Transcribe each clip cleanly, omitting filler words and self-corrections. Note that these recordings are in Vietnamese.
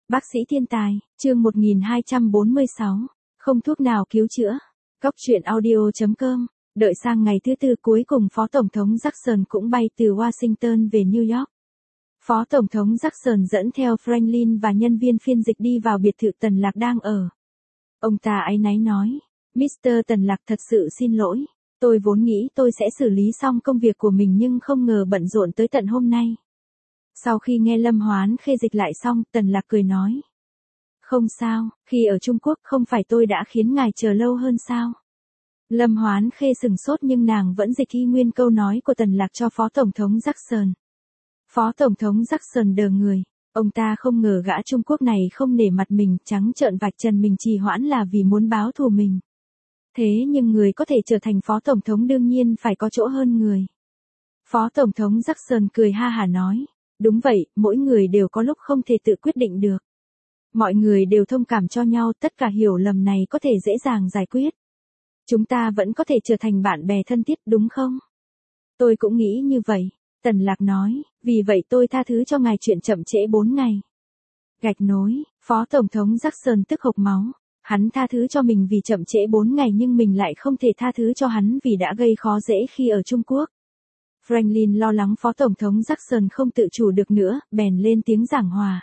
Bác sĩ thiên tài, chương 1246, không thuốc nào cứu chữa. Góc truyện audio.com, đợi sang ngày thứ tư cuối cùng Phó Tổng thống Jackson cũng bay từ Washington về New York. Phó Tổng thống Jackson dẫn theo Franklin và nhân viên phiên dịch đi vào biệt thự Tần Lạc đang ở. Ông ta áy náy nói, Mr. Tần Lạc thật sự xin lỗi, tôi vốn nghĩ tôi sẽ xử lý xong công việc của mình nhưng không ngờ bận rộn tới tận hôm nay. Sau khi nghe Lâm Hoán Khê dịch lại xong, Tần Lạc cười nói. Không sao, khi ở Trung Quốc không phải tôi đã khiến ngài chờ lâu hơn sao? Lâm Hoán Khê sừng sốt nhưng nàng vẫn dịch y nguyên câu nói của Tần Lạc cho Phó Tổng thống Jackson. Phó Tổng thống Jackson đờ người, ông ta không ngờ gã Trung Quốc này không nể mặt mình, trắng trợn vạch trần mình trì hoãn là vì muốn báo thù mình. Thế nhưng người có thể trở thành Phó Tổng thống đương nhiên phải có chỗ hơn người. Phó Tổng thống Jackson cười ha hả nói. Đúng vậy, mỗi người đều có lúc không thể tự quyết định được. Mọi người đều thông cảm cho nhau, tất cả hiểu lầm này có thể dễ dàng giải quyết. Chúng ta vẫn có thể trở thành bạn bè thân thiết đúng không? Tôi cũng nghĩ như vậy, Tần Lạc nói, vì vậy tôi tha thứ cho ngài chuyện chậm trễ 4 ngày. Gạch nối, Phó Tổng thống Jackson tức hộc máu. Hắn tha thứ cho mình vì chậm trễ 4 ngày nhưng mình lại không thể tha thứ cho hắn vì đã gây khó dễ khi ở Trung Quốc. Franklin lo lắng Phó Tổng thống Jackson không tự chủ được nữa, bèn lên tiếng giảng hòa.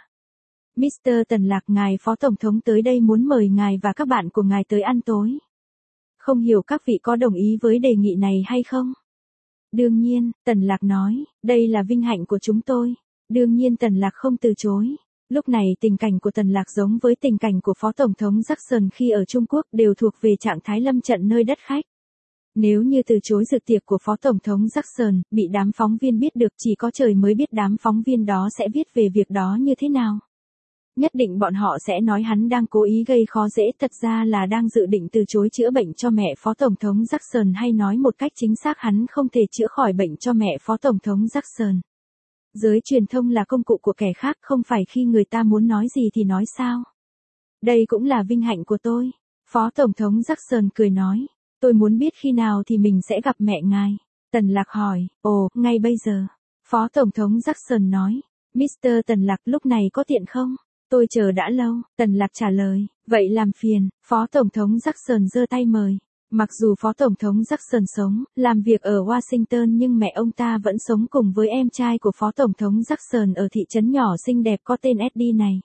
Mr. Tần Lạc, ngài Phó Tổng thống tới đây muốn mời ngài và các bạn của ngài tới ăn tối. Không hiểu các vị có đồng ý với đề nghị này hay không? Đương nhiên, Tần Lạc nói, đây là vinh hạnh của chúng tôi. Đương nhiên Tần Lạc không từ chối. Lúc này tình cảnh của Tần Lạc giống với tình cảnh của Phó Tổng thống Jackson khi ở Trung Quốc đều thuộc về trạng thái lâm trận nơi đất khách. Nếu như từ chối dự tiệc của Phó Tổng thống Jackson, bị đám phóng viên biết được chỉ có trời mới biết đám phóng viên đó sẽ viết về việc đó như thế nào. Nhất định bọn họ sẽ nói hắn đang cố ý gây khó dễ, thật ra là đang dự định từ chối chữa bệnh cho mẹ Phó Tổng thống Jackson, hay nói một cách chính xác hắn không thể chữa khỏi bệnh cho mẹ Phó Tổng thống Jackson. Giới truyền thông là công cụ của kẻ khác, không phải khi người ta muốn nói gì thì nói sao. Đây cũng là vinh hạnh của tôi. Phó Tổng thống Jackson cười nói. Tôi muốn biết khi nào thì mình sẽ gặp mẹ ngài. Tần Lạc hỏi, ồ, ngay bây giờ. Phó Tổng thống Jackson nói, Mr. Tần Lạc lúc này có tiện không? Tôi chờ đã lâu, Tần Lạc trả lời, vậy làm phiền. Phó Tổng thống Jackson giơ tay mời. Mặc dù Phó Tổng thống Jackson sống, làm việc ở Washington nhưng mẹ ông ta vẫn sống cùng với em trai của Phó Tổng thống Jackson ở thị trấn nhỏ xinh đẹp có tên Eddie này.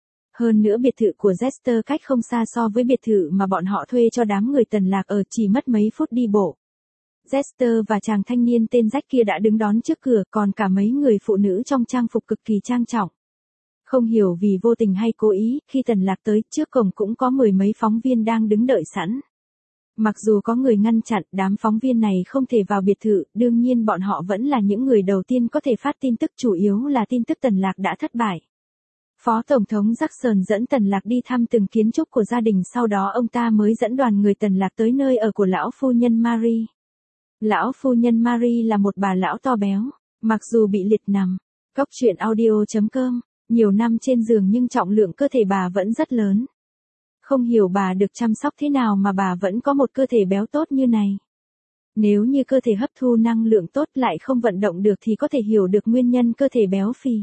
Hơn nữa biệt thự của Jester cách không xa so với biệt thự mà bọn họ thuê cho đám người Tần Lạc ở, chỉ mất mấy phút đi bộ. Jester và chàng thanh niên tên Jack kia đã đứng đón trước cửa, còn cả mấy người phụ nữ trong trang phục cực kỳ trang trọng. Không hiểu vì vô tình hay cố ý, khi Tần Lạc tới, trước cổng cũng có mười mấy phóng viên đang đứng đợi sẵn. Mặc dù có người ngăn chặn, đám phóng viên này không thể vào biệt thự, đương nhiên bọn họ vẫn là những người đầu tiên có thể phát tin tức, chủ yếu là tin tức Tần Lạc đã thất bại. Phó Tổng thống Jackson dẫn Tần Lạc đi thăm từng kiến trúc của gia đình, sau đó ông ta mới dẫn đoàn người Tần Lạc tới nơi ở của lão phu nhân Marie. Lão phu nhân Marie là một bà lão to béo, mặc dù bị liệt nằm. Góc truyện audio.com, nhiều năm trên giường nhưng trọng lượng cơ thể bà vẫn rất lớn. Không hiểu bà được chăm sóc thế nào mà bà vẫn có một cơ thể béo tốt như này. Nếu như cơ thể hấp thu năng lượng tốt lại không vận động được thì có thể hiểu được nguyên nhân cơ thể béo phì.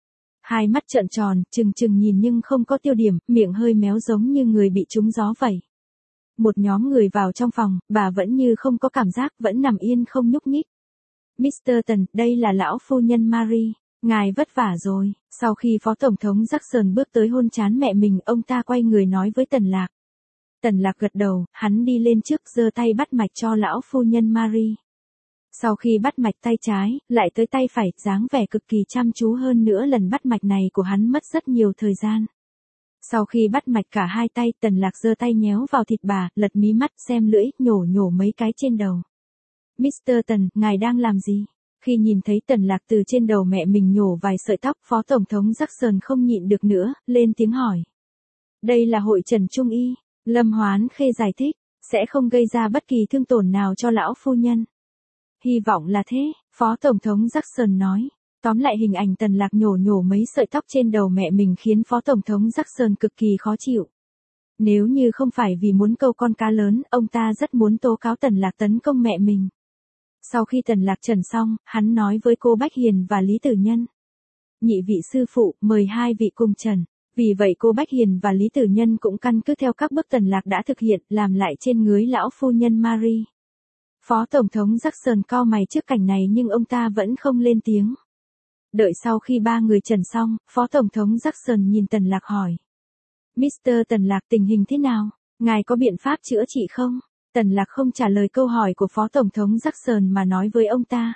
Hai mắt trợn tròn, trừng trừng nhìn nhưng không có tiêu điểm, miệng hơi méo giống như người bị trúng gió vậy. Một nhóm người vào trong phòng, bà vẫn như không có cảm giác, vẫn nằm yên không nhúc nhích. Mr. Tần, đây là lão phu nhân Marie, ngài vất vả rồi. Sau khi Phó Tổng thống Jackson bước tới hôn trán mẹ mình, ông ta quay người nói với Tần Lạc. Tần Lạc gật đầu, hắn đi lên trước giơ tay bắt mạch cho lão phu nhân Marie. Sau khi bắt mạch tay trái, lại tới tay phải, dáng vẻ cực kỳ chăm chú, hơn nữa lần bắt mạch này của hắn mất rất nhiều thời gian. Sau khi bắt mạch cả hai tay, Tần Lạc giơ tay nhéo vào thịt bà, lật mí mắt xem lưỡi, nhổ mấy cái trên đầu. Mr. Tần, ngài đang làm gì? Khi nhìn thấy Tần Lạc từ trên đầu mẹ mình nhổ vài sợi tóc, Phó Tổng thống Jackson không nhịn được nữa, lên tiếng hỏi. Đây là hội trần trung y, Lâm Hoán Khê giải thích, sẽ không gây ra bất kỳ thương tổn nào cho lão phu nhân. Hy vọng là thế, Phó Tổng thống Jackson nói. Tóm lại hình ảnh Tần Lạc nhổ mấy sợi tóc trên đầu mẹ mình khiến Phó Tổng thống Jackson cực kỳ khó chịu. Nếu như không phải vì muốn câu con cá lớn, ông ta rất muốn tố cáo Tần Lạc tấn công mẹ mình. Sau khi Tần Lạc trần xong, hắn nói với cô Bách Hiền và Lý Tử Nhân. Nhị vị sư phụ, mời hai vị cùng trần. Vì vậy cô Bách Hiền và Lý Tử Nhân cũng căn cứ theo các bước Tần Lạc đã thực hiện, làm lại trên ngưới lão phu nhân Marie. Phó Tổng thống Jackson cau mày trước cảnh này nhưng ông ta vẫn không lên tiếng. Đợi sau khi ba người trần xong, Phó Tổng thống Jackson nhìn Tần Lạc hỏi. Mr. Tần Lạc, tình hình thế nào? Ngài có biện pháp chữa trị không? Tần Lạc không trả lời câu hỏi của Phó Tổng thống Jackson mà nói với ông ta.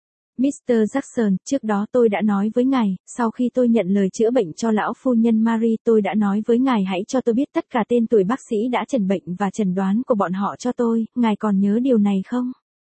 Mr. Jackson, trước đó tôi đã nói với ngài, sau khi tôi nhận lời chữa bệnh cho lão phu nhân Marie, tôi đã nói với ngài hãy cho tôi biết tất cả tên tuổi bác sĩ đã chẩn bệnh và chẩn đoán của bọn họ cho tôi, ngài còn nhớ điều này không?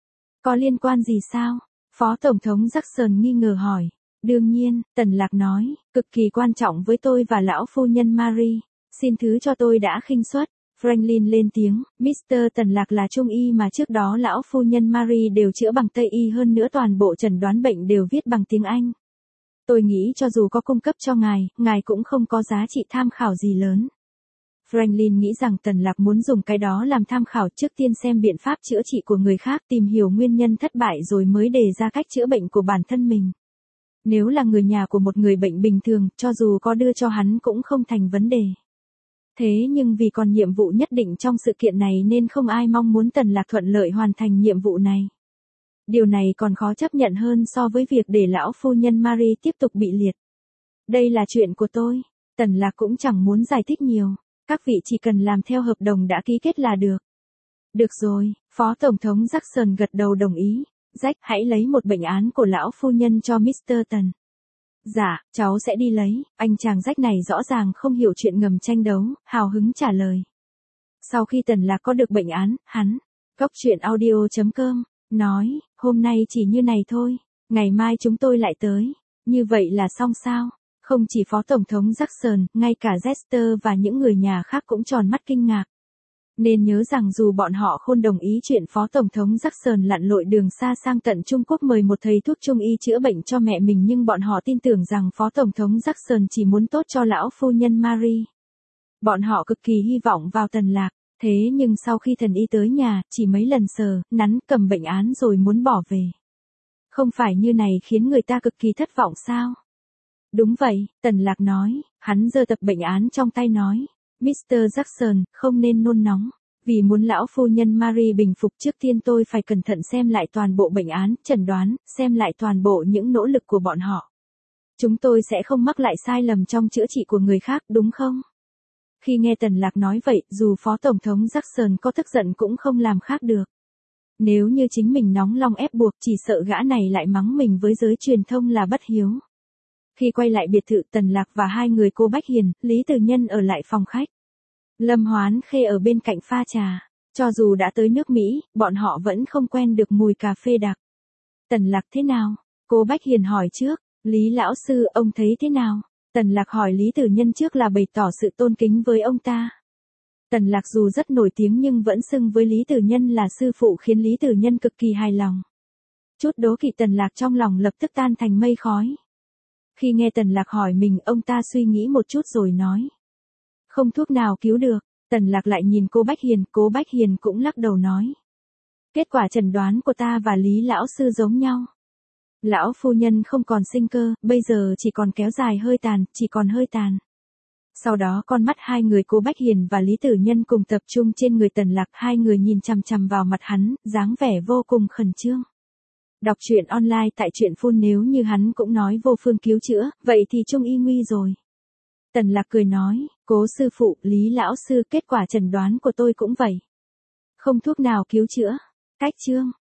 Có liên quan gì sao? Phó Tổng thống Jackson nghi ngờ hỏi. Đương nhiên, Tần Lạc nói, cực kỳ quan trọng với tôi và lão phu nhân Marie. Xin thứ cho tôi đã khinh suất. Franklin lên tiếng, Mr. Tần Lạc là trung y mà trước đó lão phu nhân Marie đều chữa bằng Tây y, hơn nữa toàn bộ chẩn đoán bệnh đều viết bằng tiếng Anh. Tôi nghĩ cho dù có cung cấp cho ngài cũng không có giá trị tham khảo gì lớn. Franklin nghĩ rằng Tần Lạc muốn dùng cái đó làm tham khảo, trước tiên xem biện pháp chữa trị của người khác, tìm hiểu nguyên nhân thất bại rồi mới đề ra cách chữa bệnh của bản thân mình. Nếu là người nhà của một người bệnh bình thường, cho dù có đưa cho hắn cũng không thành vấn đề. Thế nhưng vì còn nhiệm vụ nhất định trong sự kiện này nên không ai mong muốn Tần Lạc thuận lợi hoàn thành nhiệm vụ này. Điều này còn khó chấp nhận hơn so với việc để lão phu nhân Marie tiếp tục bị liệt. Đây là chuyện của tôi. Tần Lạc cũng chẳng muốn giải thích nhiều. Các vị chỉ cần làm theo hợp đồng đã ký kết là được. Được rồi, Phó Tổng thống Jackson gật đầu đồng ý. Jack, hãy lấy một bệnh án của lão phu nhân cho Mr. Tần. Dạ, cháu sẽ đi lấy. Anh chàng Jack này rõ ràng không hiểu chuyện ngầm tranh đấu, hào hứng trả lời. Sau khi Tần Lạc có được bệnh án, hắn, goctruyện.audio.com, nói, hôm nay chỉ như này thôi, ngày mai chúng tôi lại tới. Như vậy là xong sao? Không chỉ Phó Tổng thống Jackson, ngay cả Jester và những người nhà khác cũng tròn mắt kinh ngạc. Nên nhớ rằng dù bọn họ không đồng ý chuyện Phó Tổng thống Jackson lặn lội đường xa sang tận Trung Quốc mời một thầy thuốc trung y chữa bệnh cho mẹ mình, nhưng bọn họ tin tưởng rằng Phó Tổng thống Jackson chỉ muốn tốt cho lão phu nhân Marie. Bọn họ cực kỳ hy vọng vào Tần Lạc, thế nhưng sau khi thần y tới nhà, chỉ mấy lần sờ, nắn, cầm bệnh án rồi muốn bỏ về. Không phải như này khiến người ta cực kỳ thất vọng sao? Đúng vậy, Tần Lạc nói, hắn giơ tập bệnh án trong tay nói. Mr. Jackson, không nên nôn nóng. Vì muốn lão phu nhân Marie bình phục, trước tiên tôi phải cẩn thận xem lại toàn bộ bệnh án, chẩn đoán, xem lại toàn bộ những nỗ lực của bọn họ. Chúng tôi sẽ không mắc lại sai lầm trong chữa trị của người khác, đúng không? Khi nghe Tần Lạc nói vậy, dù Phó Tổng thống Jackson có tức giận cũng không làm khác được. Nếu như chính mình nóng lòng ép buộc, chỉ sợ gã này lại mắng mình với giới truyền thông là bất hiếu. Khi quay lại biệt thự, Tần Lạc và hai người cô Bách Hiền, Lý Tử Nhân ở lại phòng khách. Lâm Hoán Khê ở bên cạnh pha trà. Cho dù đã tới nước Mỹ, bọn họ vẫn không quen được mùi cà phê đặc. Tần Lạc thế nào? Cô Bách Hiền hỏi trước. Lý lão sư, ông thấy thế nào? Tần Lạc hỏi Lý Tử Nhân trước là bày tỏ sự tôn kính với ông ta. Tần Lạc dù rất nổi tiếng nhưng vẫn xưng với Lý Tử Nhân là sư phụ, khiến Lý Tử Nhân cực kỳ hài lòng. Chút đố kỵ Tần Lạc trong lòng lập tức tan thành mây khói. Khi nghe Tần Lạc hỏi mình, ông ta suy nghĩ một chút rồi nói. Không thuốc nào cứu được. Tần Lạc lại nhìn cô Bách Hiền cũng lắc đầu nói. Kết quả chẩn đoán của ta và Lý lão sư giống nhau. Lão phu nhân không còn sinh cơ, bây giờ chỉ còn kéo dài hơi tàn, chỉ còn hơi tàn. Sau đó con mắt hai người cô Bách Hiền và Lý Tử Nhân cùng tập trung trên người Tần Lạc, hai người nhìn chằm chằm vào mặt hắn, dáng vẻ vô cùng khẩn trương. Đọc truyện online tại truyện Phun, nếu như hắn cũng nói vô phương cứu chữa, vậy thì trung y nguy rồi. Tần Lạc cười nói, cố sư phụ, Lý lão sư, kết quả chẩn đoán của tôi cũng vậy. Không thuốc nào cứu chữa. Cách chương.